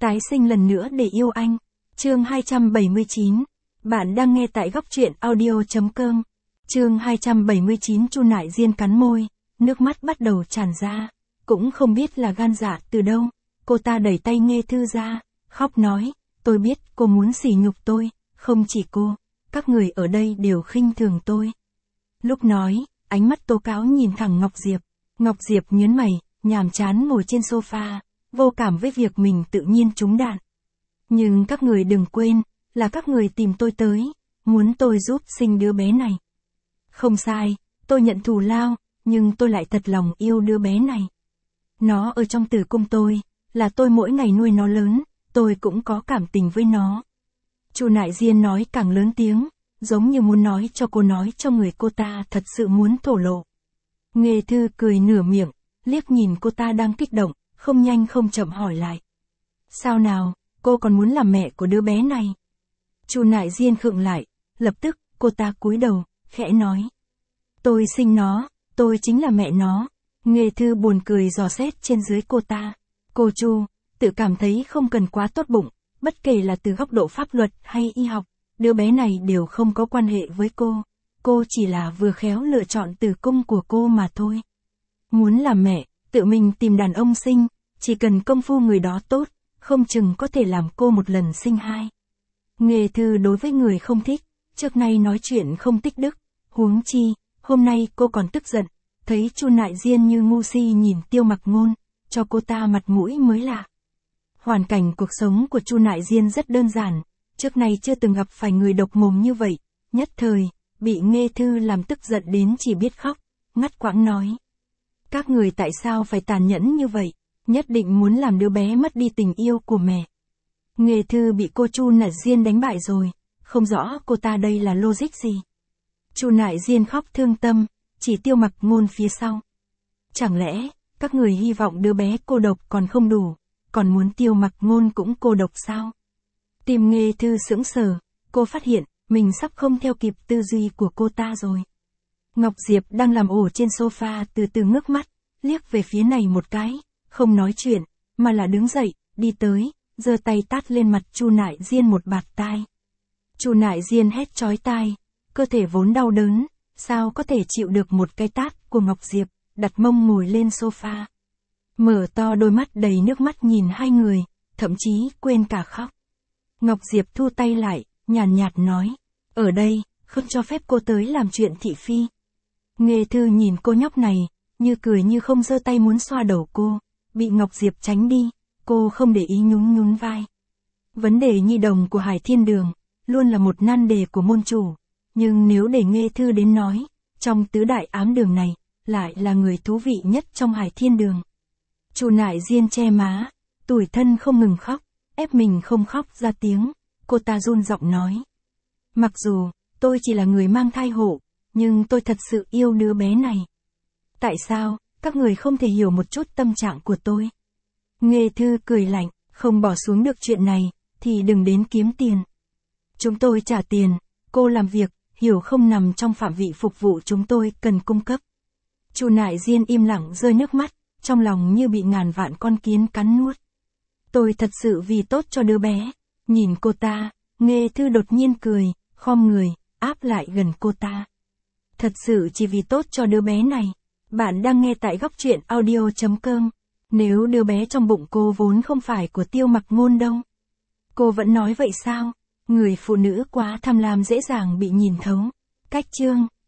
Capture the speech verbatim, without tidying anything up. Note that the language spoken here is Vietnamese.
Tái sinh lần nữa để yêu anh. Chương hai trăm bảy mươi chín. Bạn đang nghe tại góc truyện audio.com. Chương hai trăm bảy mươi chín. Chu Nại Diên cắn môi, nước mắt bắt đầu tràn ra. Cũng không biết là gan dạ từ đâu, cô ta đẩy tay Nghê Thư ra, khóc nói, tôi biết cô muốn sỉ nhục tôi, không chỉ cô, các người ở đây đều khinh thường tôi. Lúc nói, ánh mắt tố cáo nhìn thẳng Ngọc Diệp. Ngọc Diệp nhớn mày, nhàm chán ngồi trên sofa, vô cảm với việc mình tự nhiên trúng đạn. Nhưng các người đừng quên, là các người tìm tôi tới, muốn tôi giúp sinh đứa bé này. Không sai, tôi nhận thù lao, nhưng tôi lại thật lòng yêu đứa bé này. Nó ở trong tử cung tôi, là tôi mỗi ngày nuôi nó lớn, tôi cũng có cảm tình với nó. Chu Nại Diên nói càng lớn tiếng, giống như muốn nói cho cô nói cho người cô ta thật sự muốn thổ lộ. Nghê Thư cười nửa miệng, liếc nhìn cô ta đang kích động, không nhanh không chậm hỏi lại. Sao nào, cô còn muốn làm mẹ của đứa bé này? Chu Nại Diên khựng lại, lập tức, cô ta cúi đầu, khẽ nói. Tôi sinh nó, tôi chính là mẹ nó. Nghê Thư buồn cười dò xét trên dưới cô ta. Cô Chu, tự cảm thấy không cần quá tốt bụng, bất kể là từ góc độ pháp luật hay y học, đứa bé này đều không có quan hệ với cô. Cô chỉ là vừa khéo lựa chọn tử cung của cô mà thôi. Muốn làm mẹ, tự mình tìm đàn ông sinh, chỉ cần công phu người đó tốt, không chừng có thể làm cô một lần sinh hai. Nghê Thư đối với người không thích, trước nay nói chuyện không tích đức, huống chi, hôm nay cô còn tức giận, thấy Chu Nại Diên như ngu si nhìn Tiêu Mặc Ngôn, cho cô ta mặt mũi mới lạ. Hoàn cảnh cuộc sống của Chu Nại Diên rất đơn giản, trước nay chưa từng gặp phải người độc mồm như vậy, nhất thời, bị Nghê Thư làm tức giận đến chỉ biết khóc, ngắt quãng nói. Các người tại sao phải tàn nhẫn như vậy, nhất định muốn làm đứa bé mất đi tình yêu của mẹ. Nghê Thư bị cô Chu Nại Diên đánh bại rồi, không rõ cô ta đây là logic gì. Chu Nại Diên khóc thương tâm, chỉ Tiêu Mặc Ngôn phía sau. Chẳng lẽ, các người hy vọng đứa bé cô độc còn không đủ, còn muốn Tiêu Mặc Ngôn cũng cô độc sao? Tim Nghê Thư sững sờ, cô phát hiện, mình sắp không theo kịp tư duy của cô ta rồi. Ngọc Diệp đang làm ổ trên sofa từ từ ngước mắt, liếc về phía này một cái, không nói chuyện, mà là đứng dậy, đi tới, giơ tay tát lên mặt Chu Nại Diên một bạt tai. Chu Nại Diên hét chói tai, cơ thể vốn đau đớn, sao có thể chịu được một cái tát của Ngọc Diệp, đặt mông ngồi lên sofa. Mở to đôi mắt đầy nước mắt nhìn hai người, thậm chí quên cả khóc. Ngọc Diệp thu tay lại, nhàn nhạt nói, ở đây, không cho phép cô tới làm chuyện thị phi. Nghê Thư nhìn cô nhóc này, như cười như không giơ tay muốn xoa đầu cô, bị Ngọc Diệp tránh đi, cô không để ý nhún nhún vai. Vấn đề nhi đồng của Hải Thiên Đường, luôn là một nan đề của môn chủ, nhưng nếu để Nghê Thư đến nói, trong tứ đại ám đường này, lại là người thú vị nhất trong Hải Thiên Đường. Chu Nại Diên che má, tủi thân không ngừng khóc, ép mình không khóc ra tiếng, cô ta run giọng nói. Mặc dù, tôi chỉ là người mang thai hộ, nhưng tôi thật sự yêu đứa bé này. Tại sao, các người không thể hiểu một chút tâm trạng của tôi? Nghê Thư cười lạnh, không bỏ xuống được chuyện này, thì đừng đến kiếm tiền. Chúng tôi trả tiền, cô làm việc, hiểu không nằm trong phạm vị phục vụ chúng tôi cần cung cấp. Chu Nại Diên im lặng rơi nước mắt, trong lòng như bị ngàn vạn con kiến cắn nuốt. Tôi thật sự vì tốt cho đứa bé. Nhìn cô ta, Nghê Thư đột nhiên cười, khom người, áp lại gần cô ta. Thật sự chỉ vì tốt cho đứa bé này. Bạn đang nghe tại góc truyện audio.com. Nếu đứa bé trong bụng cô vốn không phải của Tiêu Mặc Ngôn đâu. Cô vẫn nói vậy sao? Người phụ nữ quá tham lam dễ dàng bị nhìn thấu. Cách chương